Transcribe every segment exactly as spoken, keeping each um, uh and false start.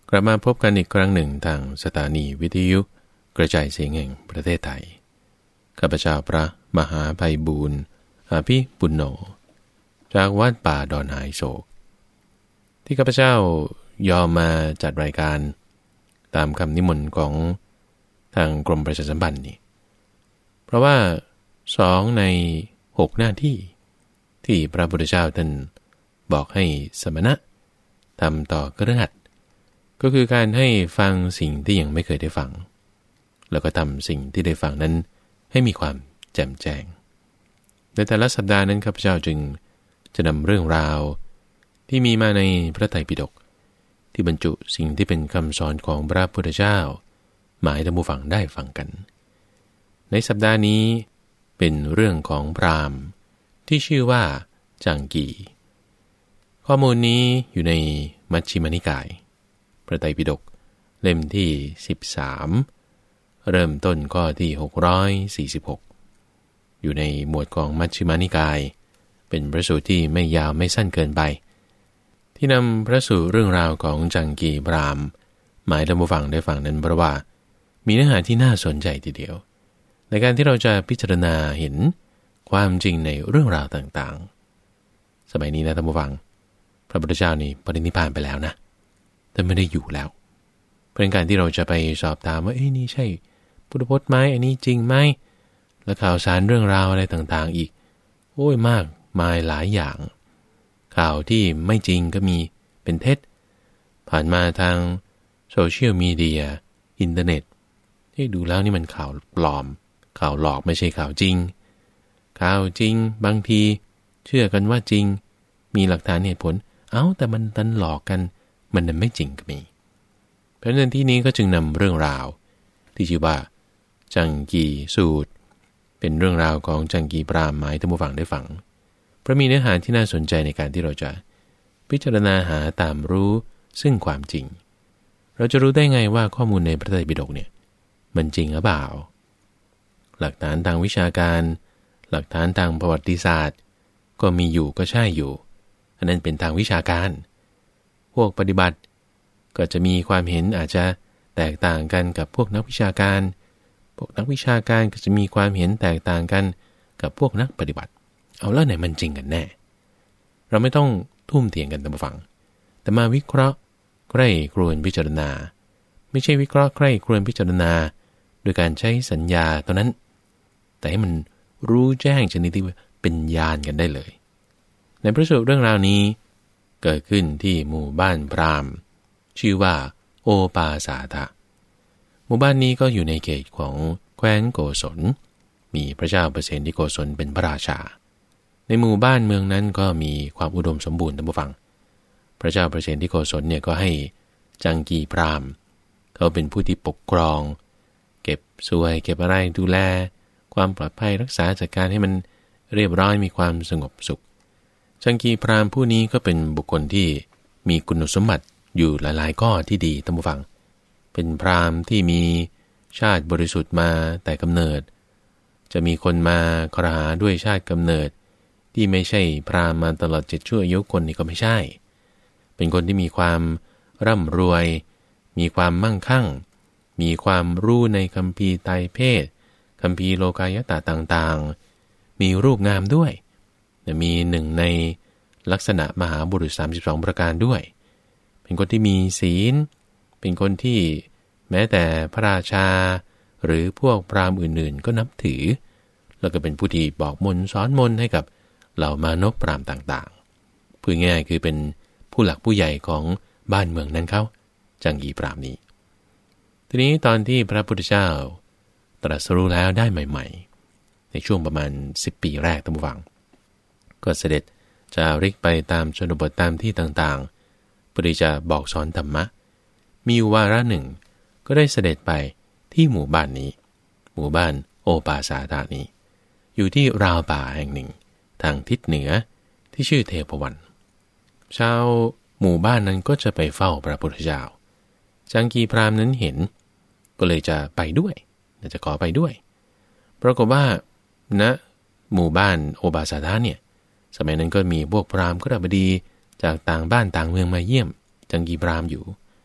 กลับมาพบกันอีกครั้งหนึ่งทางสถานีวิทยุกระจายเสียงแห่งประเทศไทยข้าพเจ้าพระมหาไพบูลย์อาภิปุณโญจากวัดป่าดอนหายโศกที่ข้าพเจ้ายอมมาจัดรายการตามคำนิมนต์ของทางกรมประชาสัมพันธ์นี่เพราะว่าสองในหกหน้าที่ที่พระพุทธเจ้าท่านบอกให้สมณะทำต่อคฤหัสถ์ก็คือการให้ฟังสิ่งที่ยังไม่เคยได้ฟังแล้วก็ทำสิ่งที่ได้ฟังนั้นให้มีความแจ่มแจ้งในแต่ละสัปดาห์นั้นข้าพเจ้าจึงจะนำเรื่องราวที่มีมาในพระไตรปิฎกที่บรรจุสิ่งที่เป็นคำสอนของพระพุทธเจ้าหมายท่านผู้ฟังได้ฟังกันในสัปดาห์นี้เป็นเรื่องของพราหมณ์ที่ชื่อว่าจังกีข้อมูลนี้อยู่ในมัชฌิมานิกายพระไตรปิฎกเล่มที่สิบสามเริ่มต้นข้อที่หกร้อยสี่สิบหกอยู่ในหมวดของมัชฌิมานิกายเป็นพระสูตรที่ไม่ยาวไม่สั้นเกินไปที่นำพระสูตรเรื่องราวของจังกีพราหมณ์หมายท่านผู้ฟังได้ฟังนั้นเพราะว่ามีเนื้อหาที่น่าสนใจทีเดียวในการที่เราจะพิจารณาเห็นความจริงในเรื่องราวต่างๆสมัยนี้นะท่านผู้ฟังพระพุทธเจ้านี่ปรินิพพานไปแล้วนะแต่ไม่ได้อยู่แล้วเป็นการที่เราจะไปสอบถามว่าเอ้ยนี่ใช่พุทธพจน์ไหมอันนี้จริงไหมและข่าวสารเรื่องราวอะไรต่างๆอีกโอ้ยมากมายหลายอย่างข่าวที่ไม่จริงก็มีเป็นเท็จผ่านมาทางโซเชียลมีเดียอินเทอร์เน็ตที่ดูแล้วนี่มันข่าวปลอมข่าวหลอกไม่ใช่ข่าวจริงข่าวจริงบางทีเชื่อกันว่าจริงมีหลักฐานเหตุผลเอ้าแต่มันดันหลอกกันมันนั้นไม่จริงก็มีเพราะฉะนั้นที่นี้ก็จึงนำเรื่องราวที่ชื่อว่าจังกีสูตรเป็นเรื่องราวของจังกีพราหมณ์หมายท่านผู้ฟังได้ฟังเพราะมีเนื้อหาที่น่าสนใจในการที่เราจะพิจารณาหาตามรู้ซึ่งความจริงเราจะรู้ได้ไงว่าข้อมูลในพระไตรปิฎกเนี่ยมันจริงหรือเปล่าหลักฐานทางวิชาการหลักฐานทางประวัติศาสตร์ก็มีอยู่ก็ใช่อยู่อันนั้นเป็นทางวิชาการพวกปฏิบัติก็จะมีความเห็นอาจจะแตกต่างกันกับพวกนักวิชาการพวกนักวิชาการก็จะมีความเห็นแตกต่างกันกับพวกนักปฏิบัติเอาแล้วไหนมันจริงกันแน่เราไม่ต้องทุ่มเถียงกันตามฟังแต่มาวิเคราะห์ใกล้ครวญพิจารณาไม่ใช่วิเคราะห์ใกล้ครวญพิจารณาโดยการใช้สัญญาเท่านั้นแต่ให้มันรู้แจ้งชนิดที่เป็นญาณกันได้เลยในพระสูตรเรื่องราวนี้เกิดขึ้นที่หมู่บ้านพราหมณ์ชื่อว่าโอปาสาทะหมู่บ้านนี้ก็อยู่ในเขตของแคว้นโกศลมีพระเจ้าประเสนที่โกศลเป็นพระราชาในหมู่บ้านเมืองนั้นก็มีความอุดมสมบูรณ์ท่านผู้ฟังพระเจ้าประเสนที่โกศลเนี่ยก็ให้จังกีพราหมณ์เขาเป็นผู้ที่ปกครองเก็บสวยเก็บอะไรดูแลความปลอดภัยรักษาจัดการให้มันเรียบร้อยมีความสงบสุขจังกีพราหมณ์ผู้นี้ก็เป็นบุคคลที่มีคุณสมบัติอยู่หลายๆข้อที่ดีท่านผู้ฟังเป็นพราหมณ์ที่มีชาติบริสุทธิ์มาแต่กำเนิดจะมีคนมาครหาด้วยชาติกำเนิดที่ไม่ใช่พราหมณ์มาตลอดเจ็ดชั่วอายุคนนี่ก็ไม่ใช่เป็นคนที่มีความร่ำรวยมีความมั่งคั่งมีความรู้ในคัมภีร์ไตรเพศคัมภีร์โลกายตะต่างๆมีรูปงามด้วยมีหนึ่งในลักษณะมหาบุรุษสามสิบสองประการด้วยเป็นคนที่มีศีลเป็นคนที่แม้แต่พระราชาหรือพวกพราหมณ์อื่นๆก็นับถือแล้วก็เป็นผู้ที่บอกมนต์สอนมนต์ให้กับเหล่ามานพพราหมณ์ต่างๆพูดง่ายคือเป็นผู้หลักผู้ใหญ่ของบ้านเมืองนั้นเขาจังกีพราหมณ์นี้ทีนี้ตอนที่พระพุทธเจ้าตรัสรู้แล้วได้ใหม่ๆในช่วงประมาณสิบปีแรกท่านผู้ฟังก็เสด็จจาริกไปตามชนบทตามที่ต่างๆเพื่อที่จะบอกสอนธรรมะมีวาระหนึ่งก็ได้เสด็จไปที่หมู่บ้านนี้หมู่บ้านโอปาสาทานี้อยู่ที่ราวป่าแห่งหนึ่งทางทิศเหนือที่ชื่อเทพวันชาวหมู่บ้านนั้นก็จะไปเฝ้าพระพุทธเจ้าจังกีพราหมณ์นั้นเห็นก็เลยจะไปด้วยจะขอไปด้วยปรากฏว่าณหมู่บ้านโอปาสาทาเนี่ยสมัยนั้นก็มีพวกพราหมณ์ก็บดีจากต่างบ้านต่างเมืองมาเยี่ยมจังกีพราหมณ์อยู่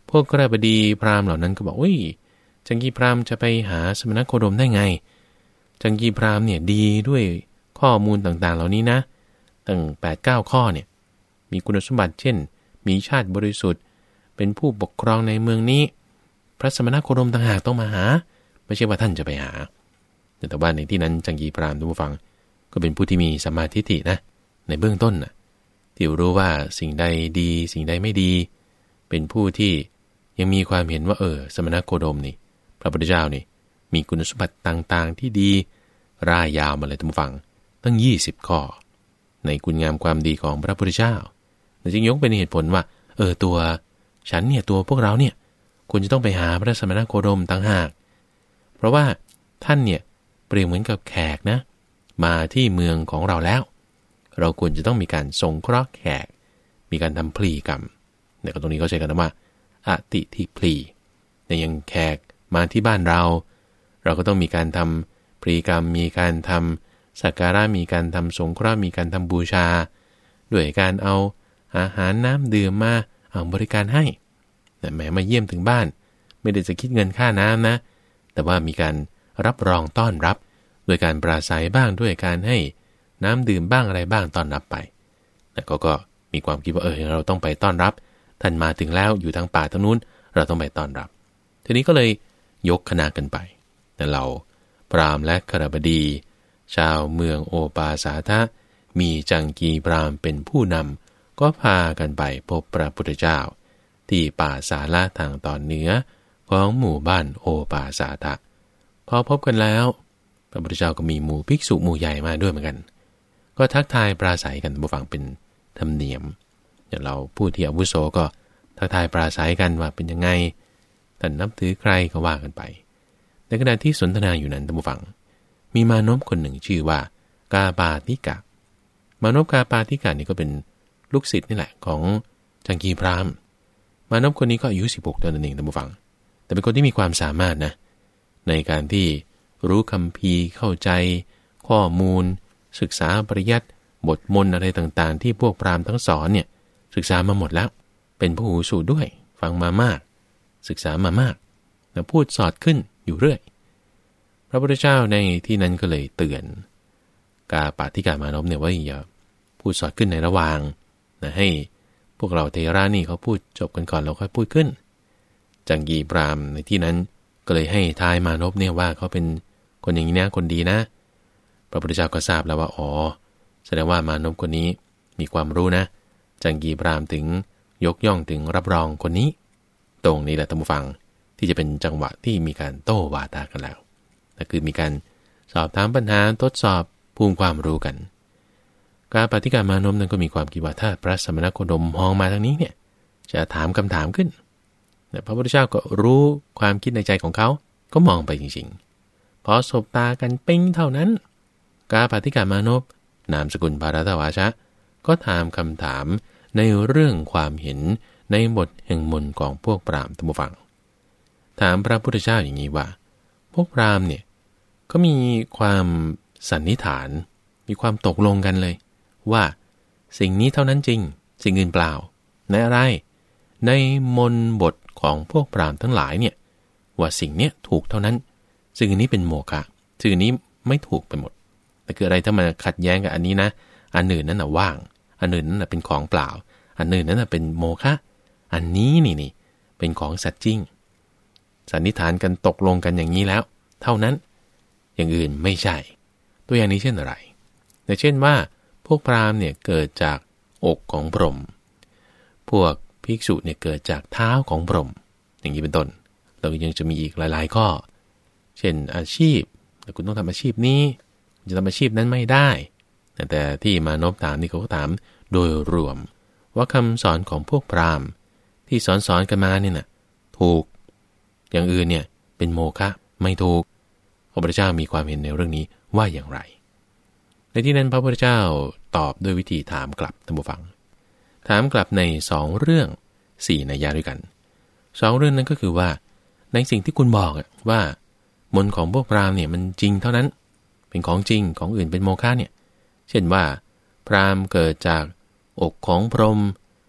พวกกระบดีพราหมณ์เหล่านั้นก็บอกอุ้ยจังกีพราหมณ์จะไปหาสมณโคดมได้ไงจังกีพราหมณ์เนี่ยดีด้วยข้อมูลต่างๆเหล่านี้นะตั้ง แปดเก้า ข้อเนี่ยมีคุณสมบัติเช่นมีชาติบริสุทธิ์เป็นผู้ปกครองในเมืองนี้พระสมณโคดมต่างหากต้องมาหาไม่ใช่ว่าท่านจะไปหาแต่ว่าในที่นั้นจังกีพราหมณ์ทุกผู้ฟังก็เป็นผู้ที่มีสัมมาทิฏฐินะในเบื้องต้นนะที่รู้ว่าสิ่งใดดีสิ่งใดไม่ดีเป็นผู้ที่ยังมีความเห็นว่าเออสมณโคดมนี่พระพุทธเจ้านี่มีคุณสมบัติต่างๆที่ดีร่ายยาวมาเลยท่านผู้ฟังตั้งยี่สิบข้อในคุณงามความดีของพระพุทธเจ้าจึงยกเป็นเหตุผลว่าเออตัวฉันเนี่ยตัวพวกเราเนี่ยควรจะต้องไปหาพระสมณโคดมต่างหากเพราะว่าท่านเนี่ยเปรียบเหมือนกับแขกนะมาที่เมืองของเราแล้วเราควรจะต้องมีการสงเคราะห์แขกมีการทำพลีกรรมเนี่ยตรงนี้เขาใช้กันว่าอติทิพลีในยังแขกมาที่บ้านเราเราก็ต้องมีการทำพลีกรรมมีการทำสักการะมีการทำสงเคราะห์มีการทำบูชาด้วยการเอาอาหารน้ำดื่มมาเอาบริการให้แต่แหมมาเยี่ยมถึงบ้านไม่ได้จะคิดเงินค่าน้ำนะแต่ว่ามีการรับรองต้อนรับโดยการปราศัยบ้างด้วยการให้น้ำดื่มบ้างอะไรบ้างต้อนรับไปแต่ก็ก็มีความคิดว่าเออเราต้องไปต้อนรับท่านมาถึงแล้วอยู่ทางป่าทางนู้นเราต้องไปต้อนรับทีนี้ก็เลยยกคณะกันไปแต่เราพราหมณ์และคฤบดีชาวเมืองโอปาสาทะมีจังกีพราหมณ์เป็นผู้นำก็พากันไปพบพระพุทธเจ้าที่ป่าสาละทางตอนเหนือของหมู่บ้านโอปาสาทะพอพบกันแล้วพระพุทธเจ้าก็มีหมู่ภิกษุหมู่ใหญ่มาด้วยเหมือนกันก็ทักทายปราศัยกันบ่ฟังเป็นธรรมเนียมอย่างเราผู้ที่อาวุโสก็ทักทายปราศัยกันว่าเป็นยังไงท่านนับถือใครก็ว่ากันไปในขณะที่สนทนาอยู่นั้นท่านผู้ฟังมีมานพคนหนึ่งชื่อว่ากาปาติกะมานพกาปาติกะนี่ก็เป็นลูกศิษย์นี่แหละของจังกีพราหมณ์มานพคนนี้ก็อายุสิบหกเท่านั้นเองท่านผู้ฟังแต่เป็นคนที่มีความสามารถนะในการที่รู้คัมภีร์เข้าใจข้อมูลศึกษาปริยัติบทมนต์อะไรต่างๆที่พวกพราหมณ์ทั้งสอนเนี่ยศึกษามาหมดแล้วเป็นผู้หูสูตรด้วยฟังมามากศึกษามามากแล้วพูดสอดขึ้นอยู่เรื่อยพระพุทธเจ้าในที่นั้นก็เลยเตือนกาปาติกามานพเนี่ยว่าอย่าพูดสอดขึ้นในระหว่างนะให้พวกเราเทระนี่เขาพูดจบกันก่อนแล้วค่อยพูดขึ้นจังกีพราหมณ์ในที่นั้นก็เลยให้ทายมานพเนี่ยว่าเขาเป็นคนอย่างนี้นะคนดีนะพระพุทธเจ้าก็ทราบแล้วว่าอ๋อแสดงว่ามานพคนนี้มีความรู้นะจังกีพราหมณ์ถึงยกย่องถึงรับรองคนนี้ตรงนี้แหละท่านผู้ฟังที่จะเป็นจังหวะที่มีการโต้วาทกันแล้วนั่นคือมีการสอบถามปัญหาทดสอบภูมิความรู้กันกาปาติกามานพนั้นก็มีความคิดว่าถ้าพระสมณโคดมมองมาทางนี้เนี่ยจะถามคำถามขึ้นแต่พระพุทธเจ้าก็รู้ความคิดในใจของเขาก็มองไปจริงๆพอสบตากันปิ้งเท่านั้นกาปาติกามานพนามสกุลภารตวาชะก็ถามคำถามในเรื่องความเห็นในบทแห่งมนต์ของพวกพราหมณ์ท่านผู้ฟังถามพระพุทธเจ้าอย่างนี้ว่าพวกพราหมณ์เนี่ยก็มีความสันนิษฐานมีความตกลงกันเลยว่าสิ่งนี้เท่านั้นจริงสิ่งอื่นเปล่าในอะไรในมนต์บทของพวกพราหมณ์ทั้งหลายเนี่ยว่าสิ่งเนี้ยถูกเท่านั้นสิ่งนี้เป็นโมฆะสิ่งนี้ไม่ถูกไปหมดแต่คืออะไรถ้ามันขัดแย้งกับอันนี้นะอันอื่นนั้นน่ะว่างอันอื่นนั้นน่ะเป็นของเปล่าอันอื่นนั้นน่ะเป็นโมฆะอันนี้นี่นี่เป็นของสัจจริงสันนิษฐานกันตกลงกันอย่างนี้แล้วเท่านั้นอย่างอื่นไม่ใช่ตัวอย่างนี้เช่นอะไรแต่เช่นว่าพวกพราหมณ์เนี่ยเกิดจากอกของพรหมพวกภิกษุเนี่ยเกิดจากเท้าของพรหมอย่างนี้เป็นต้นเรายังจะมีอีกหลายๆข้อเช่นอาชีพแต่คุณต้องทำอาชีพนี้คุณจะทำอาชีพนั้นไม่ได้แต่ที่มานพถามนี่เขาก็ถามโดยรวมว่าคำสอนของพวกพราหมณ์ที่สอนสอนกันมาเนี่ยนะถูกอย่างอื่นเนี่ยเป็นโมฆะไม่ถูกพระพุทธเจ้ามีความเห็นในเรื่องนี้ว่าอย่างไรในที่นั้นพระพุทธเจ้าตอบด้วยวิธีถามกลับท่านผู้ฟังถามกลับในสองเรื่องสี่นัยยะด้วยกันสองเรื่องนั้นก็คือว่าในสิ่งที่คุณบอกว่ามนต์ของพวกพราหมณ์เนี่ยมันจริงเท่านั้นเป็นของจริงของอื่นเป็นโมฆะเนี่ยเช่นว่าพราหมณ์เกิดจากอกของพรหม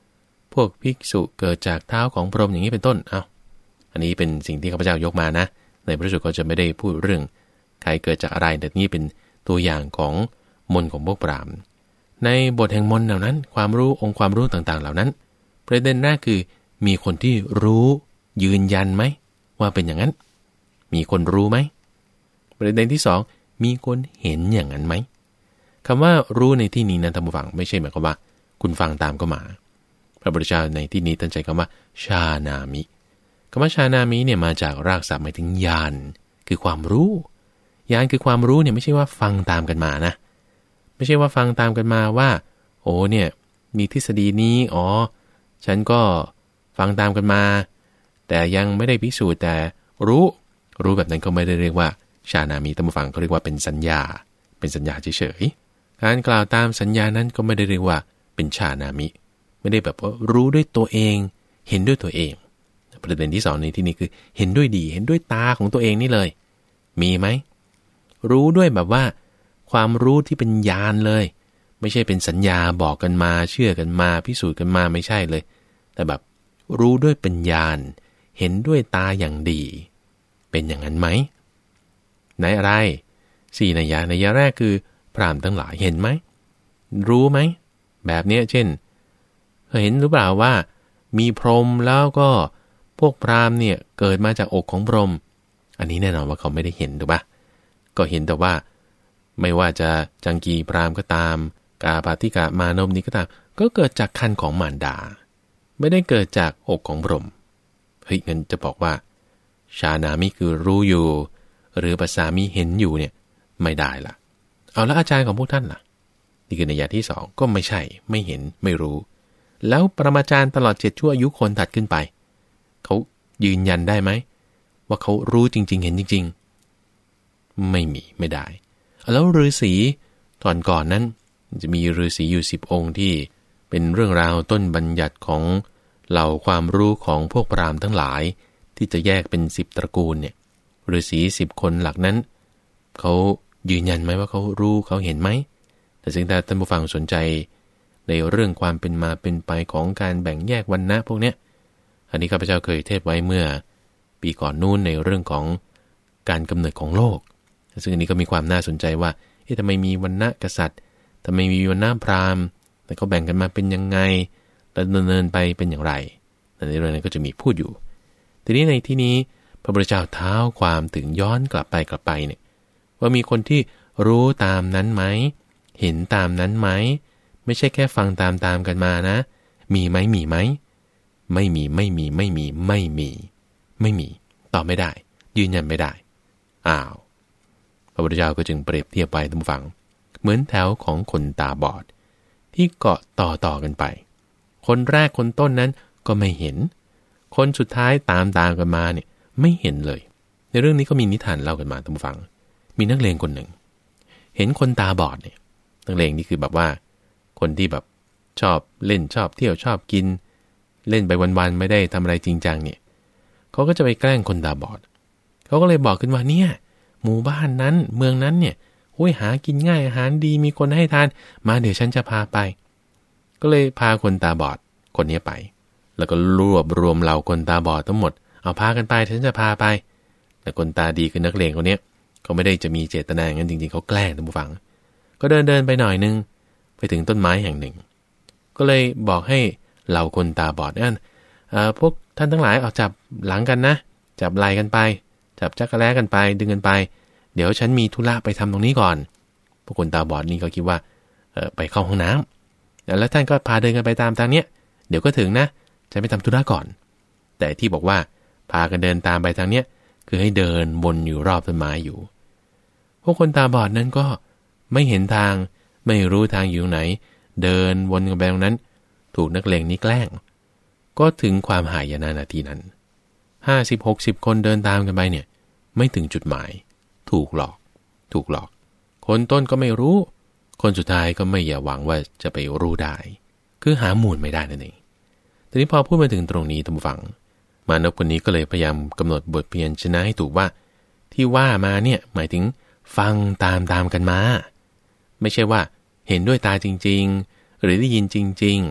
พวกภิกษุเกิดจากเท้าของพรหมอย่างนี้เป็นต้นเอาอันนี้เป็นสิ่งที่ข้าพเจ้ายกมานะในพระสูตรก็จะไม่ได้พูดเรื่องใครเกิดจากอะไรแต่นี่เป็นตัวอย่างของมนต์ของพวกพราหมณ์ในบทแห่งมนต์เหล่านั้นความรู้องค์ความรู้ต่างๆเหล่านั้นประเด็นแรกคือมีคนที่รู้ยืนยันไหมว่าเป็นอย่างนั้นมีคนรู้ไหมประเด็นที่สองมีคนเห็นอย่างนั้นไหมคำว่ารู้ในที่นี้นะท่านผู้ฟังไม่ใช่หมายความว่าคุณฟังตามก็มาพระพุทธเจ้าในที่นี้ตั้งใจคำว่าชานามิคำว่าชานามิเนี่ยมาจากรากศัพท์หมายถึงญาณคือความรู้ญาณคือความรู้เนี่ยไม่ใช่ว่าฟังตามกันมานะไม่ใช่ว่าฟังตามกันมาว่าโอ้เนี่ยมีทฤษฎีนี้อ๋อฉันก็ฟังตามกันมาแต่ยังไม่ได้พิสูจน์แต่รู้รู้แบบนั้นก็ไม่ได้เรียกว่าชานามิท่านผู้ฟังเขาเรียกว่าเป็นสัญญาเป็นสัญญาเฉยๆการกล่าวตามสัญญานั้นก็ไม่ได้เรียกว่าเป็นชานามิไม่ได้แบบว่ารู้ด้วยตัวเองเห็นด้วยตัวเองประเด็นที่สองในที่นี้คือเห็นด้วยดีเห็นด้วยตาของตัวเองนี่เลยมีไหมรู้ด้วยแบบว่าความรู้ที่เป็นญาณเลยไม่ใช่เป็นสัญญาบอกกันมาเชื่อกันมาพิสูจน์กันมาไม่ใช่เลยแต่แบบรู้ด้วยเป็นญาณเห็นด้วยตาอย่างดีเป็นอย่างนั้นไหมในอะไรสี่นัยยะนัยยะแรกคือพราหมณ์ทั้งหลายเห็นไหมรู้ไหมแบบนี้เช่นเห็นหรือเปล่าว่ามีพรหมแล้วก็พวกพราหมณ์เนี่ยเกิดมาจากอกของพรหมอันนี้แน่นอนว่าเขาไม่ได้เห็นถูกปะก็เห็นแต่ว่าไม่ว่าจะจังกีพราหมณ์ก็ตามกาปาติกะมานพนี้ก็ตามก็เกิดจากคันของมารดาไม่ได้เกิดจากอกของพรหมเฮ้ยงั้นจะบอกว่าชานามิคือรู้อยู่หรือปัสสามิเห็นอยู่เนี่ยไม่ได้ล่ะเอาแล้วอาจารย์ของพวกท่านล่ะนี่คือนัยยะที่สองก็ไม่ใช่ไม่เห็นไม่รู้แล้วปรมาจารย์ตลอดเจ็ดชั่วอายุคนถัดขึ้นไปเขายืนยันได้ไหมว่าเขารู้จริงๆเห็นจริงๆไม่มีไม่ได้แล้วฤาษีตอนก่อนนั้นจะมีฤาษีอยู่สิบองค์ที่เป็นเรื่องราวต้นบัญญัติของเหล่าความรู้ของพวกพราหมณ์ทั้งหลายที่จะแยกเป็นสิบตระกูลเนี่ยฤาษีสิบคนหลักนั้นเขายืนยันไหมว่าเขารู้เขาเห็นไหมแต่สิ่งที่ท่านผู้ฟังสนใจในเรื่องความเป็นมาเป็นไปของการแบ่งแยกวรรณะพวกเนี้ยอันนี้ข้าพเจ้าเคยเทศไว้เมื่อปีก่อนนู้นในเรื่องของการกำเนิดของโลกซึ่งอันนี้ก็มีความน่าสนใจว่าเอ๊ะทำไมมีวรรณะกษัตริย์ทำไมมีวรรณะพราหมณ์แต่เขาแบ่งกันมาเป็นยังไงดำเนินไปเป็นอย่างไรในเรื่องนั้นก็จะมีพูดอยู่ทีนี้ในที่นี้พระพุทธเจ้าเท้าความถึงย้อนกลับไปกลับไปเนี่ยว่ามีคนที่รู้ตามนั้นไหมเห็นตามนั้นไหมไม่ใช่แค่ฟังตามตามกันมานะมีไหมมีไหมไม่มีไม่มีไม่มีไม่มีไม่มีตอบไม่ได้ยืนยันไม่ได้อ้าวพระพุทธเจ้าก็จึงเปรียบเทียบไปท่านผู้ฟังเหมือนแถวของคนตาบอดที่เกาะต่อต่อกันไปคนแรกคนต้นนั้นก็ไม่เห็นคนสุดท้ายตามตามกันมาเนี่ยไม่เห็นเลยในเรื่องนี้ก็มีนิทานเล่ากันมาท่านผู้ฟังมีนักเลงคนหนึ่งเห็นคนตาบอดเนี่ยนักเลงนี่คือแบบว่าคนที่แบบชอบเล่นชอบเที่ยวชอบกินเล่นไปวันๆไม่ได้ทำอะไรจริงจังเนี่ยเขาก็จะไปแกล้งคนตาบอดเขาก็เลยบอกขึ้นว่าเนี่ยหมู่บ้านนั้นเมืองนั้นเนี่ยโอ้ยหากินง่ายอาหารดีมีคนให้ทานมาเดี๋ยวฉันจะพาไปก็เลยพาคนตาบอดคนนี้ไปแล้วก็รวบรวมเหล่าคนตาบอดทั้งหมดเอาพากันไปฉันจะพาไปแต่คนตาดีคือนักเลงคนนี้เขาไม่ได้จะมีเจตนาอย่างนั้นจริงๆเขาแกล้งท่านผู้ฟังก็เดินเดินไปหน่อยนึงไปถึงต้นไม้แห่งหนึ่งก็เลยบอกให้เหล่าคนตาบอดนั่นพวกท่านทั้งหลายเอาจับหลังกันนะจับไหล่กันไปจับจักรแล้กันไปดึงกันไปเดี๋ยวฉันมีธุระไปทำตรงนี้ก่อนพวกคนตาบอดนี่ก็คิดว่าเออไปเข้าห้องน้ำแล้วท่านก็พาเดินกันไปตามทางเนี้ยเดี๋ยวก็ถึงนะจะไปทำธุระก่อนแต่ที่บอกว่าพากันเดินตามไปทางเนี้ยคือให้เดินวนอยู่รอบต้นไม้อยู่พวกคนตาบอดนั้นก็ไม่เห็นทางไม่รู้ทางอยู่ไหนเดินวนกันไปตรงนั้นถูกนักเลงนี้แกล้งก็ถึงความหายนะนาทีนั้นห้าสิบหกสิบคนเดินตามกันไปเนี่ยไม่ถึงจุดหมายถูกหลอกถูกหลอกคนต้นก็ไม่รู้คนสุดท้ายก็ไม่อย่าหวังว่าจะไปรู้ได้คือหามูลไม่ได้นั่นเองทีนี้พอพูดมาถึงตรงนี้ท่านผู้ฟังมานพคนนี้ก็เลยพยายามกำหนดบทเพียรชนะให้ถูกว่าที่ว่ามาเนี่ยหมายถึงฟังตามตามกันมาไม่ใช่ว่าเห็นด้วยตาจริงๆหรือได้ยินจริงๆ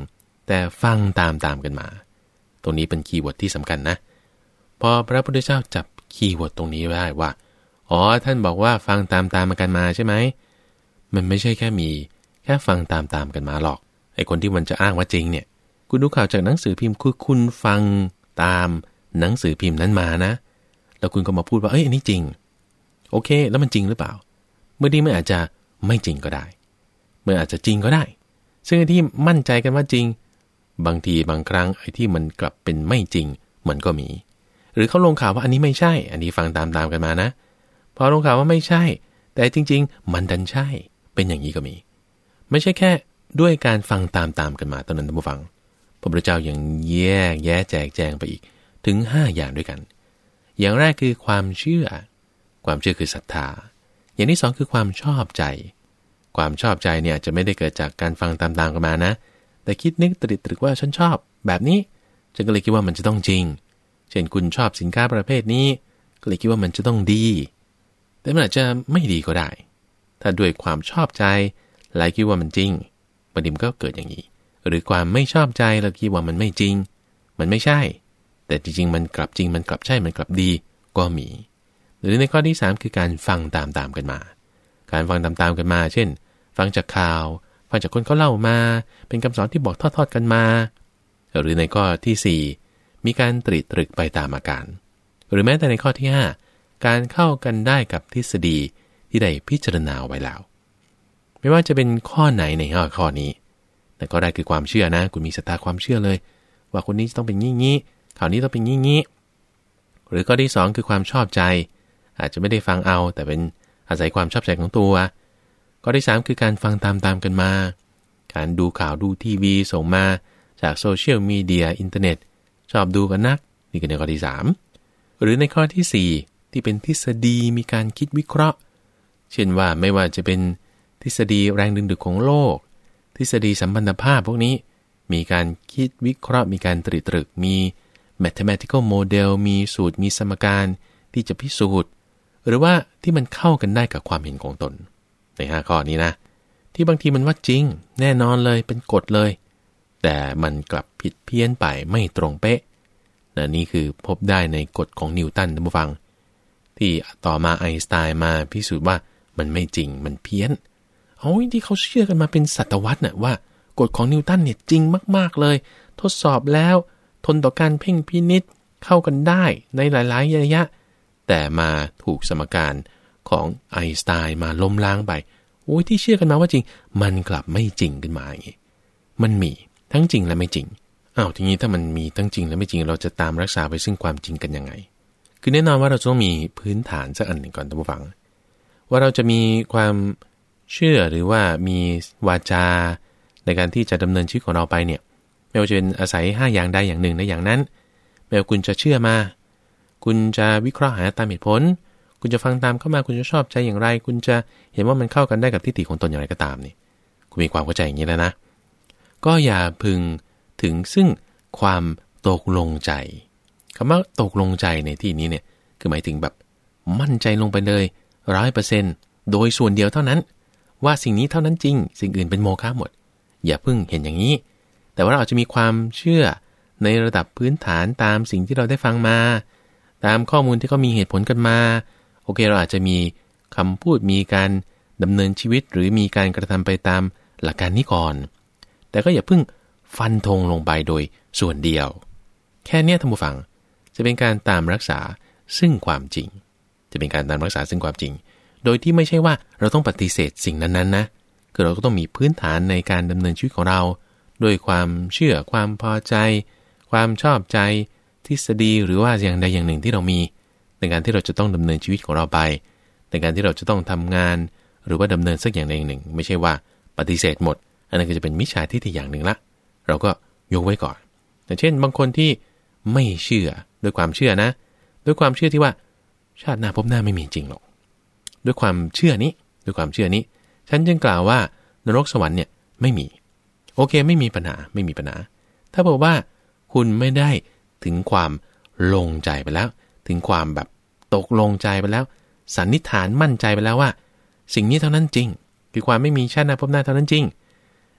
แต่ฟังตามตามกันมาตรงนี้เป็นคีย์เวิร์ดที่สำคัญนะพอพระพุทธเจ้าจับคีย์เวิร์ดตรงนี้ได้ว่าอ๋อท่านบอกว่าฟังตามตามกันมาใช่ไหมมันไม่ใช่แค่มีแค่ฟังตามตามกันมาหรอกไอ้คนที่มันจะอ้างว่าจริงเนี่ยคุณดูข่าวจากหนังสือพิมพ์คือคุณฟังตามหนังสือพิมพ์นั้นมานะแล้วคุณก็มาพูดว่าเอ้ยอันนี้จริงโอเคแล้วมันจริงหรือเปล่าเมื่อดีมันอาจจะไม่จริงก็ได้เมื่ออาจจะจริงก็ได้ซึ่งไอ้ที่มั่นใจกันว่าจริงบางทีบางครั้งไอ้ที่มันกลับเป็นไม่จริงมันก็มีหรือเขาลงข่าวว่าอันนี้ไม่ใช่อันนี้ฟังตามตามกันมานะพอลงข่าวว่าไม่ใช่แต่จริงๆมันดันใช่เป็นอย่างนี้ก็มีไม่ใช่แค่ด้วยการฟังตามตามกันมาตอนนั้นท่านผู้ฟังพระพุทธเจ้ายังแยกแยะแจกแจงไปอีกถึงห้าอย่างด้วยกันอย่างแรกคือความเชื่อความเชื่อคือศรัทธาอย่างที่สองคือความชอบใจความชอบใจเนี่ยจะไม่ได้เกิดจากการฟังตามตามกันมานะแต่คิดนึกตรึกตรึกว่าฉันชอบแบบนี้ฉันก็เลยคิดว่ามันจะต้องจริงเช่นคุณชอบสินค้าประเภทนี้ก็เลยคิดว่ามันจะต้องดีแต่มันอาจจะไม่ดีก็ได้ถ้าด้วยความชอบใจหลายคิดว่ามันจริงประเด็นก็เกิดอย่างนี้หรือความไม่ชอบใจเราคิดว่ามันไม่จริงมันไม่ใช่แต่จริงๆมันกลับจริงมันกลับใช่มันกลับดีก็มีหรือในข้อที่สามคือการฟังตามๆกันมาการฟังตามๆกันมาเช่นฟังจากข่าวฟังจากคนเขาเล่ามาเป็นคำสอนที่บอกทอดๆกันมาหรือในข้อที่สี่มีการตรีตรึกไปตามอาการหรือแม้แต่ในข้อที่ห้าการเข้ากันได้กับทฤษฎีที่ได้พิจารณาไว้แล้วไม่ว่าจะเป็นข้อไหนในห้าข้อนี้แต่ก็ได้คือความเชื่อนะคุณมีศรัทธาความเชื่อเลยว่าคนนี้ต้องเป็นงี้งี้ข่าวนี้ต้องเป็นงี้งี้หรือข้อที่สองคือความชอบใจอาจจะไม่ได้ฟังเอาแต่เป็นอาศัยความชอบใจของตัวข้อที่สามคือการฟังตามๆกันมาการดูข่าวดูทีวีส่งมาจากโซเชียลมีเดียอินเทอร์เน็ตชอบดูกันนักนี่คือในข้อที่สามหรือในข้อที่สี่ที่เป็นทฤษฎีมีการคิดวิเคราะห์เช่นว่าไม่ว่าจะเป็นทฤษฎีแรงดึงดูดของโลกทฤษฎีสัมพันธภาพพวกนี้มีการคิดวิเคราะห์มีการตรีตรึกมี mathematical model มีสูตรมีสมการที่จะพิสูจน์หรือว่าที่มันเข้ากันได้กับความเห็นของตนในห้าข้อนี้นะที่บางทีมันว่าจริงแน่นอนเลยเป็นกฎเลยแต่มันกลับผิดเพี้ยนไปไม่ตรงเป๊ะนะนี่คือพบได้ในกฎของนิวตันท่านผู้ฟังที่ต่อมาไอน์สไตน์มาพิสูจน์ว่ามันไม่จริงมันเพี้ยนเอาที่เขาเชื่อกันมาเป็นศตวรรษน่ะว่ากฎของนิวตันเนี่ยจริงมากๆเลยทดสอบแล้วทนต่อการเพ่งพินิจเข้ากันได้ในหลายๆระยะแต่มาถูกสมการของไอน์สไตน์มาล้มล้างไปโอ้ยที่เชื่อกันมาว่าจริงมันกลับไม่จริงขึ้นมาอย่างงี้มันมีทั้งจริงและไม่จริงอ้าวทีนี้ถ้ามันมีทั้งจริงและไม่จริงเราจะตามรักษาไปซึ่งความจริงกันยังไงคือแน่นอนว่าเราต้องมีพื้นฐานสักอันหนึ่งก่อนท่านผู้ฟังว่าเราจะมีความเชื่อหรือว่ามีวาจาในการที่จะดำเนินชีวิตของเราไปเนี่ยไม่ว่าจะเป็นอาศัยห้าอย่างใดอย่างหนึ่งในอย่างนั้นไม่ว่าคุณจะเชื่อมาคุณจะวิเคราะห์หาตามเหตุผลคุณจะฟังตามเข้ามาคุณจะชอบใจอย่างไรคุณจะเห็นว่ามันเข้ากันได้กับทิฏฐิของตนอย่างไรก็ตามนี่คุณมีความเข้าใจอย่างนี้แล้วนะก็อย่าพึงถึงซึ่งความตกลงใจคำว่าตกลงใจในที่นี้เนี่ยคือหมายถึงแบบมั่นใจลงไปเลยร้อยเปอร์เซ็นต์โดยส่วนเดียวเท่านั้นว่าสิ่งนี้เท่านั้นจริงสิ่งอื่นเป็นโมฆะหมดอย่าเพิ่งเห็นอย่างนี้แต่ว่าเราอาจจะมีความเชื่อในระดับพื้นฐานตามสิ่งที่เราได้ฟังมาตามข้อมูลที่เขามีเหตุผลกันมาโอเคเราอาจจะมีคำพูดมีการดำเนินชีวิตหรือมีการกระทำไปตามหลักการนี้ก่อนแต่ก็อย่าเพิ่งฟันธงลงไปโดยส่วนเดียวแค่นี้ท่านผู้ฟังจะเป็นการตามรักษาซึ่งความจริงจะเป็นการตามรักษาซึ่งความจริงโดยที่ไม่ใช่ว่าเราต้องปฏิเสธสิ่งนั้นๆนะคือเราก็ต้องมีพื้นฐานในการดำเนินชีวิตของเราด้วยความเชื่อความพอใจความชอบใจทฤษฎีหรือว่าอย่างใดอย่างหนึ่งที่เรามีในการที่เราจะต้องดำเนินชีวิตของเราไปในการที่เราจะต้องทำงานหรือว่าดำเนินสักอย่างใดอย่างหนึ่งไม่ใช่ว่าปฏิเสธหมดอันนั้นก็จะเป็นมิจฉาทิฏฐิอย่างหนึ่งละเราก็ยกไว้ก่อนแต่เช่นบางคนที่ไม่เชื่อด้วยความเชื่อนะด้วยความเชื่อที่ว่าชาติหน้าพบหน้าไม่มีจริงหรอกด้วยความเชื่อนี้ด้วยความเชื่อนี้ฉันจึงกล่าวว่านรกสวรรค์เนี่ยไม่มีโอเคไม่มีปัญหาไม่มีปัญหาถ้าบอกว่าคุณไม่ได้ถึงความลงใจไปแล้วถึงความแบบตกลงใจไปแล้วสันนิษฐานมั่นใจไปแล้วว่าสิ่งนี้เท่านั้นจริงคือความไม่มีชาติหน้าพบหน้าเท่านั้นจริง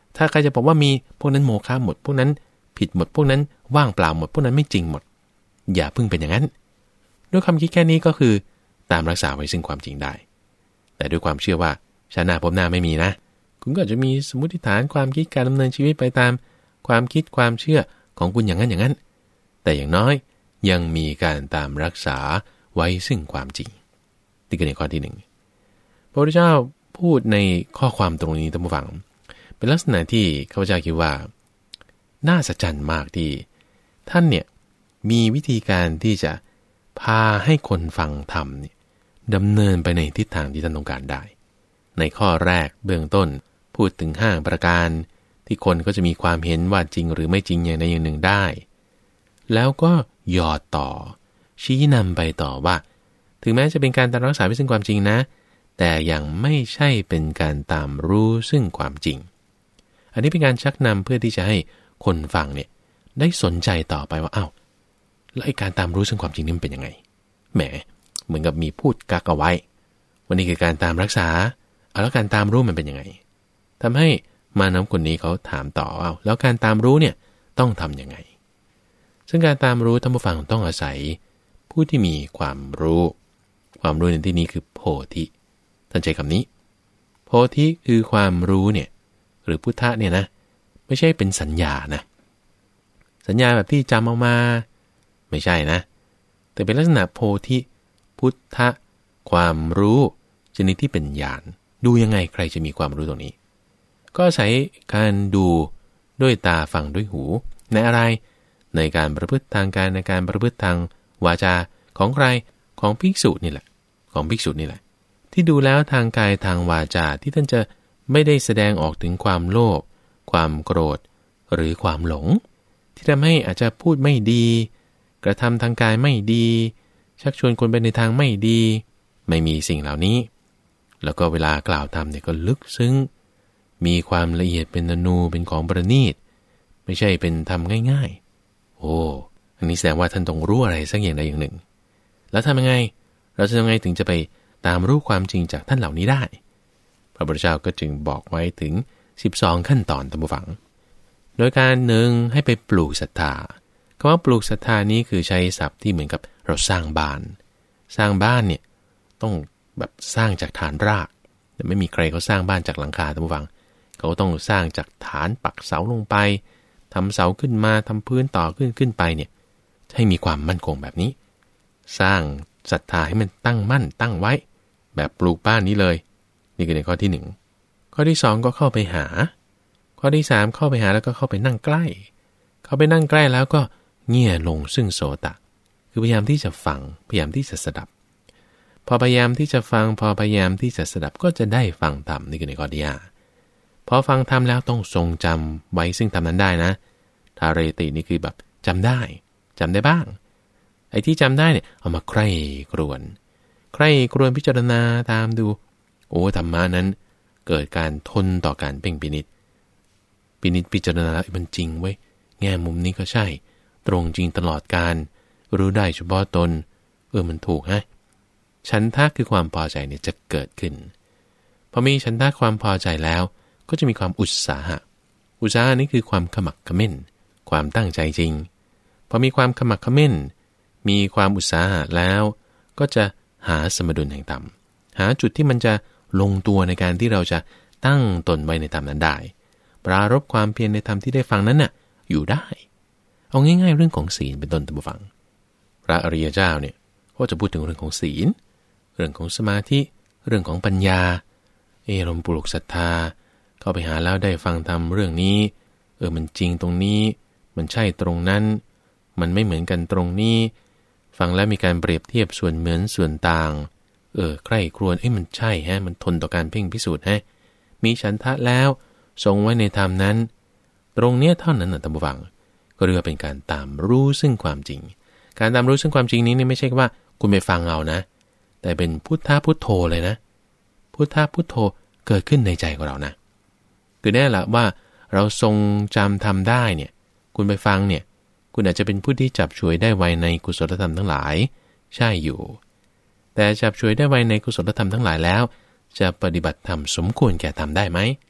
ถ้าใครจะบอกว่ามีพวกนั้นโมฆะหมดพวกนั้นผิดหมดพวกนั้นว่างเปล่าหมดพวกนั้นไม่จริงหมดอย่าพึ่งเป็นอย่างนั้นด้วยความคิดแค่นี้ก็คือตามรักษาไว้ซึ่งความจริงได้แต่ด้วยความเชื่อว่าชาติหน้าพบหน้าไม่มีนะคุณก็จะมีสมมติฐานความคิดการดำเนินชีวิตไปตามความคิดความเชื่อของคุณอย่างนั้นอย่างนั้นแต่อย่างน้อยยังมีการตามรักษาไว้ซึ่งความจริงนี่คือในข้อที่หนึ่งพระพุทธเจ้าพูดในข้อความตรงนี้ท่านผู้ฟังเป็นลักษณะที่ข้าพเจ้าคิดว่าน่าสะใจมากที่ท่านเนี่ยมีวิธีการที่จะพาให้คนฟังธรรมเนี่ยดำเนินไปในทิศทางที่ท่านต้องการได้ในข้อแรกเบื้องต้นพูดถึงห้าประการที่คนก็จะมีความเห็นว่าจริงหรือไม่จริงอย่างใดอย่างหนึ่งได้แล้วก็หยอดต่อชี้นำไปต่อว่าถึงแม้จะเป็นการตามรักษาไว้ซึ่งความจริงนะแต่ยังไม่ใช่เป็นการตามรู้ซึ่งความจริงอันนี้เป็นการชักนำเพื่อที่จะให้คนฟังเนี่ยได้สนใจต่อไปว่าอ้าวแล้วไอ้การตามรู้ซึ่งความจริงนี่มันเป็นยังไงแหมเหมือนกับมีพูดกักเอาไว้วันนี้คือการตามรักษาเอาแล้วการตามรู้มันเป็นยังไงทำให้มาน้ำคนนี้เขาถามต่ออ้าวแล้วการตามรู้เนี่ยต้องทำยังไงซึ่งการตามรู้ท่านผู้ฟังต้องอาศัยผู้ที่มีความรู้ความรู้ในที่นี้คือโพธิท่านใช้คำนี้โพธิคือความรู้เนี่ยหรือพุทธะเนี่ยนะไม่ใช่เป็นสัญญานะสัญญาแบบที่จำเอามาไม่ใช่นะแต่เป็นลักษณะโพธิพุทธะความรู้ชนิดที่เป็นญาณดูยังไงใครจะมีความรู้ตรงนี้ก็อาศัยการดูด้วยตาฟังด้วยหูในอะไรในการประพฤติทางกายในการประพฤติทางวาจาของใครของภิกษุนี่แหละของภิกษุนี่แหละที่ดูแล้วทางกายทางวาจาที่ท่านจะไม่ได้แสดงออกถึงความโลภความโกรธหรือความหลงที่ทำให้อาจจะพูดไม่ดีกระทำทางกายไม่ดีชักชวนคนไปในทางไม่ดีไม่มีสิ่งเหล่านี้แล้วก็เวลากล่าวธรรมเนี่ยก็ลึกซึ้งมีความละเอียดเป็นอนูเป็นของประณีตไม่ใช่เป็นธรรมง่ายๆโอ้อันนี้แสดงว่าท่านต้องรู้อะไรสักอย่างใดอย่างหนึ่งแล้วทำยังไงเราจะทำยังไงถึงจะไปตามรู้ความจริงจากท่านเหล่านี้ได้พระพุทธเจ้าก็จึงบอกไว้ถึงสิบสองขั้นตอนท่านผู้ฟังโดยการหนึ่งให้ไปปลูกศรัทธาคำว่าปลูกศรัทธานี้คือใช้ศัพท์ที่เหมือนกับเราสร้างบ้านสร้างบ้านเนี่ยต้องแบบสร้างจากฐานรากแต่ไม่มีใครเขาสร้างบ้านจากหลังคาท่านผู้ฟังเขาต้องสร้างจากฐานปักเสาลงไปทำเสาขึ้นมาทำพื้นต่อขึ้นขึ้นไปเนี่ยให้มีความมั่นคงแบบนี้สร้างศรัทธาให้มันตั้งมั่นตั้งไว้แบบปลูกบ้านนี้เลยนี่คือในข้อที่หนึ่งข้อที่สองก็เข้าไปหาข้อที่สามเข้าไปหาแล้วก็เข้าไปนั่งใกล้เข้าไปนั่งใกล้แล้วก็เงี่ยลงซึ่งโสตะคือพยายามที่จะฟังพยายามที่จะสดับพอพยายามที่จะฟังพอพยายามที่จะสดับก็จะได้ฟังธรรมนี่คือในข้อที่ห้าพอฟังธรรมแล้วต้องทรงจำไว้ซึ่งธรรมนั้นได้นะทาเรตินี่คือแบบจำได้จำได้บ้างไอ้ที่จำได้เนี่ยเอามาใคร่ครวญใคร่ครวญพิจารณาตามดูโอ้ธรรมะนั้นเกิดการทนต่อการเพ่งพินิจพินิจพิจารณาแล้วมันจริงเว้ยแง่มุมนี้ก็ใช่ตรงจริงตลอดการรู้ได้เฉพาะตนเออมันถูกฮะฉันทะคือความพอใจเนี่ยจะเกิดขึ้นพอมีฉันทะความพอใจแล้วก็จะมีความอุตสาหะอุตสาหะนี่คือความขมักเขม้นความตั้งใจจริงพอมีความขมักเขม้นมีความอุตสาหะแล้วก็จะหาสมดุลแห่งธรรมหาจุดที่มันจะลงตัวในการที่เราจะตั้งตนไว้ในธรรมนั้นได้ปรารภความเพียรในธรรมที่ได้ฟังนั้นน่ะอยู่ได้เอาง่ายๆเรื่องของศีลเป็นต้นท่านผู้ฟังพระอริยเจ้าเนี่ยก็จะพูดถึงเรื่องของศีลเรื่องของสมาธิเรื่องของปัญญาเอรมปลูกศรัทธาเข้าไปหาแล้วได้ฟังธรรมเรื่องนี้เออมันจริงตรงนี้มันใช่ตรงนั้นมันไม่เหมือนกันตรงนี้ฟังแล้วมีการเปรียบเทียบส่วนเหมือนส่วนต่างเออใคร่ครวญเอ้ยมันใช่ฮะมันทนต่อการเพ่งพิสูจน์ฮะมีฉันทะแล้วทรงไว้ในธรรมนั้นตรงเนี้ยเท่านั้นนะท่านผู้ฟังก็เรียกว่าเป็นการตามรู้ซึ่งความจริงการตามรู้ซึ่งความจริงนี้นี่ไม่ใช่ว่าคุณไปฟังเอานะแต่เป็นพุทธะพุทโธเลยนะพุทธะพุทโธเกิดขึ้นในใจของเรานะคือแน่ละว่าเราทรงจำทำได้เนี่ยคุณไปฟังเนี่ยคุณอาจจะเป็นผู้ที่จับฉวยได้ไวในกุศลธรรมทั้งหลายใช่อยู่แต่จับฉวยได้ไวในกุศลธรรมทั้งหลายแล้วจะปฏิบัติธรรมสมควรแก่ธรรมได้ไหม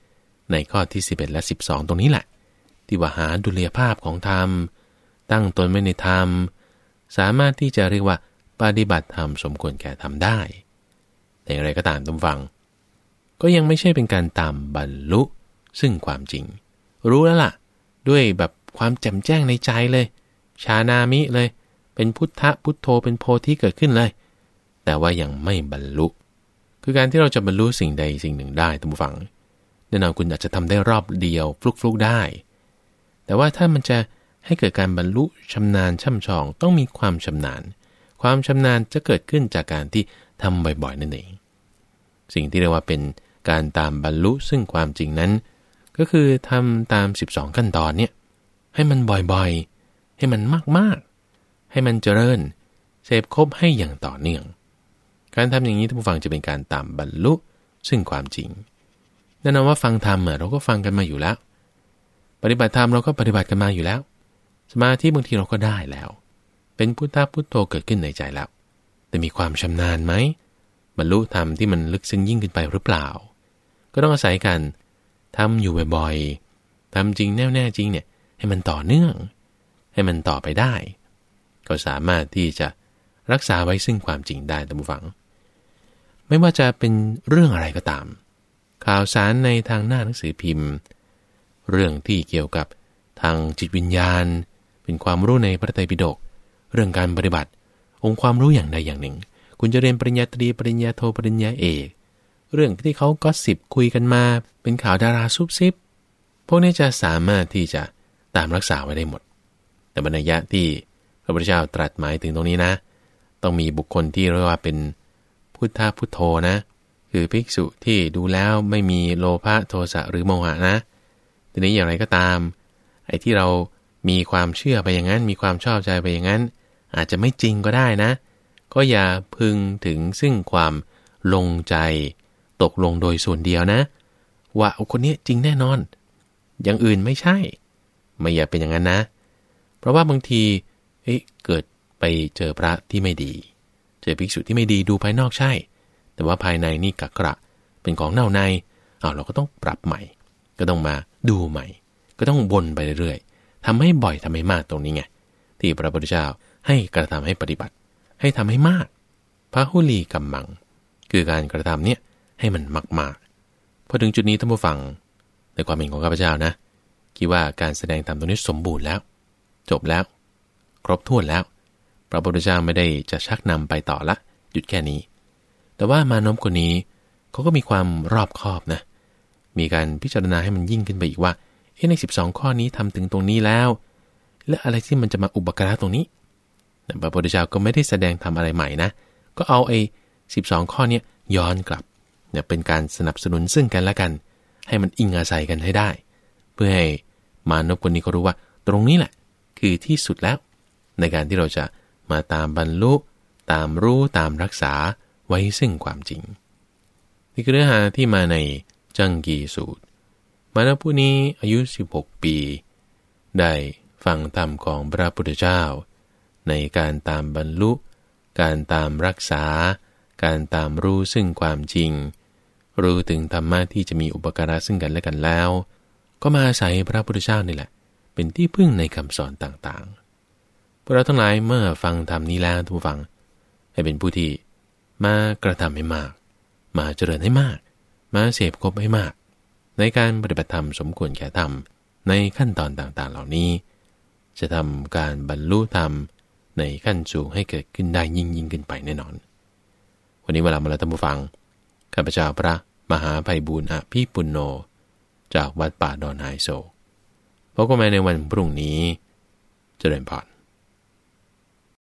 ในข้อที่สิบเอ็ดและสิบสองตรงนี้แหละที่ว่าหาดุลยภาพของธรรมตั้งตนไว้ในธรรมสามารถที่จะเรียกว่าปฏิบัติธรรมสมควรแก่ธรรมได้แต่อย่างไรก็ตามท่านฟังก็ยังไม่ใช่เป็นการตามบรรลุซึ่งความจริงรู้แล้วล่ะด้วยแบบความแจ่มแจ้งในใจเลยชานามิเลยเป็นพุทธะพุทโธเป็นโพธิเกิดขึ้นเลยแต่ว่ายังไม่บรรลุคือการที่เราจะบรรลุสิ่งใดสิ่งหนึ่งได้ท่านผู้ฟังแน่นอนคุณอาจจะทำได้รอบเดียวฟลุกๆได้แต่ว่าถ้ามันจะให้เกิดการบรรลุชำนาญช่ำชองต้องมีความชำนาญความชำนาญจะเกิดขึ้นจากการที่ทำบ่อยๆนั่นเองสิ่งที่เรียกว่าเป็นการตามบรรลุซึ่งความจริงนั้นก็คือทำตามสิบสองขั้นตอนเนี่ยให้มันบ่อยๆให้มันมากๆให้มันเจริญเสพครบให้อย่างต่อเนื่องการทำอย่างนี้ท่านผู้ฟังจะเป็นการตามบรรลุซึ่งความจริงแน่นอนว่าฟังธรรมเราก็ฟังกันมาอยู่แล้วปฏิบัติธรรมเราก็ปฏิบัติกันมาอยู่แล้วสมาธิบางทีเราก็ได้แล้วเป็นพุทธะพุทโธเกิดขึ้นในใจแล้วแต่มีความชำนาญไหมบรรลุธรรมที่มันลึกซึ้งยิ่งขึ้นไปหรือเปล่าก็ต้องอาศัยกันทำอยู่บ่อยๆทำจริงแน่ๆจริงเนี่ยให้มันต่อเนื่องให้มันต่อไปได้ก็สามารถที่จะรักษาไว้ซึ่งความจริงได้ท่านผู้ฟังไม่ว่าจะเป็นเรื่องอะไรก็ตามข่าวสารในทางหน้าหนังสือพิมพ์เรื่องที่เกี่ยวกับทางจิตวิญญาณเป็นความรู้ในพระไตรปิฎกเรื่องการปฏิบัติองค์ความรู้อย่างใดอย่างหนึ่งคุณจะเรียนปริญญาตรีปริญญาโทปริญญาเอกเรื่องที่เขาก็สิบคุยกันมาเป็นข่าวดาราซุบซิบพวกนี้จะสามารถที่จะตามรักษาไว้ได้หมดแต่บรรยะที่พระพุทธเจ้าตรัสหมายถึงตรงนี้นะต้องมีบุคคลที่เรียกว่าเป็นพุทธะพุทโธนะคือภิกษุที่ดูแล้วไม่มีโลภะโทสะหรือโมหะนะทีนี้อย่างไรก็ตามไอ้ที่เรามีความเชื่อไปอย่างนั้นมีความชอบใจไปอย่างนั้นอาจจะไม่จริงก็ได้นะก็อย่าพึงถึงซึ่งความลงใจตกลงโดยส่วนเดียวนะว่าคนนี้จริงแน่นอนอย่างอื่นไม่ใช่ไม่อย่าเป็นอย่างนั้นนะเพราะว่าบางทีเอ๊ะเกิดไปเจอพระที่ไม่ดีเจอภิกษุที่ไม่ดีดูภายนอกใช่แต่ว่าภายในนี่กักกระเป็นของเน่าในเอาเราก็ต้องปรับใหม่ก็ต้องมาดูใหม่ก็ต้องวนไปเรื่อยๆทำให้บ่อยทำให้มากตรงนี้ไงที่พระพุทธเจ้าให้กระทำให้ปฏิบัติให้ทำให้มากพระหุลีกัมมังคือการกระทำเนี่ยให้มันมากๆพอถึงจุดนี้ท่านผู้ฟังในความเห็นของข้าพเจ้านะคิดว่าการแสดงธรรมตรงนี้สมบูรณ์แล้วจบแล้วครบถ้วนแล้วพระพุทธเจ้าไม่ได้จะชักนำไปต่อละหยุดแค่นี้แต่ว่ามานพคนนี้เขาก็มีความรอบคอบนะมีการพิจารณาให้มันยิ่งขึ้นไปอีกว่าเอ๊ะในสิบสองข้อนี้ทำถึงตรงนี้แล้วและอะไรที่มันจะมาอุปการะตรงนี้พระพุทธเจ้าก็ไม่ได้แสดงทำอะไรใหม่นะก็เอาไอ้สิบสองข้อนี้ย้อนกลับเนี่ยเป็นการสนับสนุนซึ่งกันและกันให้มันอิงอาศัยกันให้ได้เพื่อให้มานพคนนี้ก็รู้ว่าตรงนี้แหละคือที่สุดแล้วในการที่เราจะมาตามบรรลุตามรู้ตามรักษาไว้ซึ่งความจริงนี่คือเนื้อหาที่มาในจังกีสูตรมานพผู้นี้อายุสิบหกปีได้ฟังธรรมของพระพุทธเจ้าในการตามบรรลุการตามรักษาการตามรู้ซึ่งความจริงรู้ถึงธรรมะที่จะมีอุปการะซึ่งกันและกันแล้วก็มาอาศัยพระพุทธเจ้านี่แหละเป็นที่พึ่งในคำสอนต่างๆพวกเราทั้งหลายเมื่อฟังธรรมนี้แล้วทุกฟังให้เป็นผู้ที่มากระทำให้มากมาเจริญให้มากมาเสพคบให้มากในการปฏิบัติธรรมสมควรแก่ธรรมในขั้นตอนต่างๆเหล่านี้จะทำการบรรลุธรรมในขั้นสูงให้เกิดขึ้นได้ยิ่งยิ่งขึ้นไปแน่นอนวันนี้เวลามาแล้วท่านผู้ฟังข้าพเจ้าพระมหาไพบูลย์อภิปุณโญจากวัดป่าดอนไฮโซพบกันใหม่ในวันพรุ่งนี้เจริญพร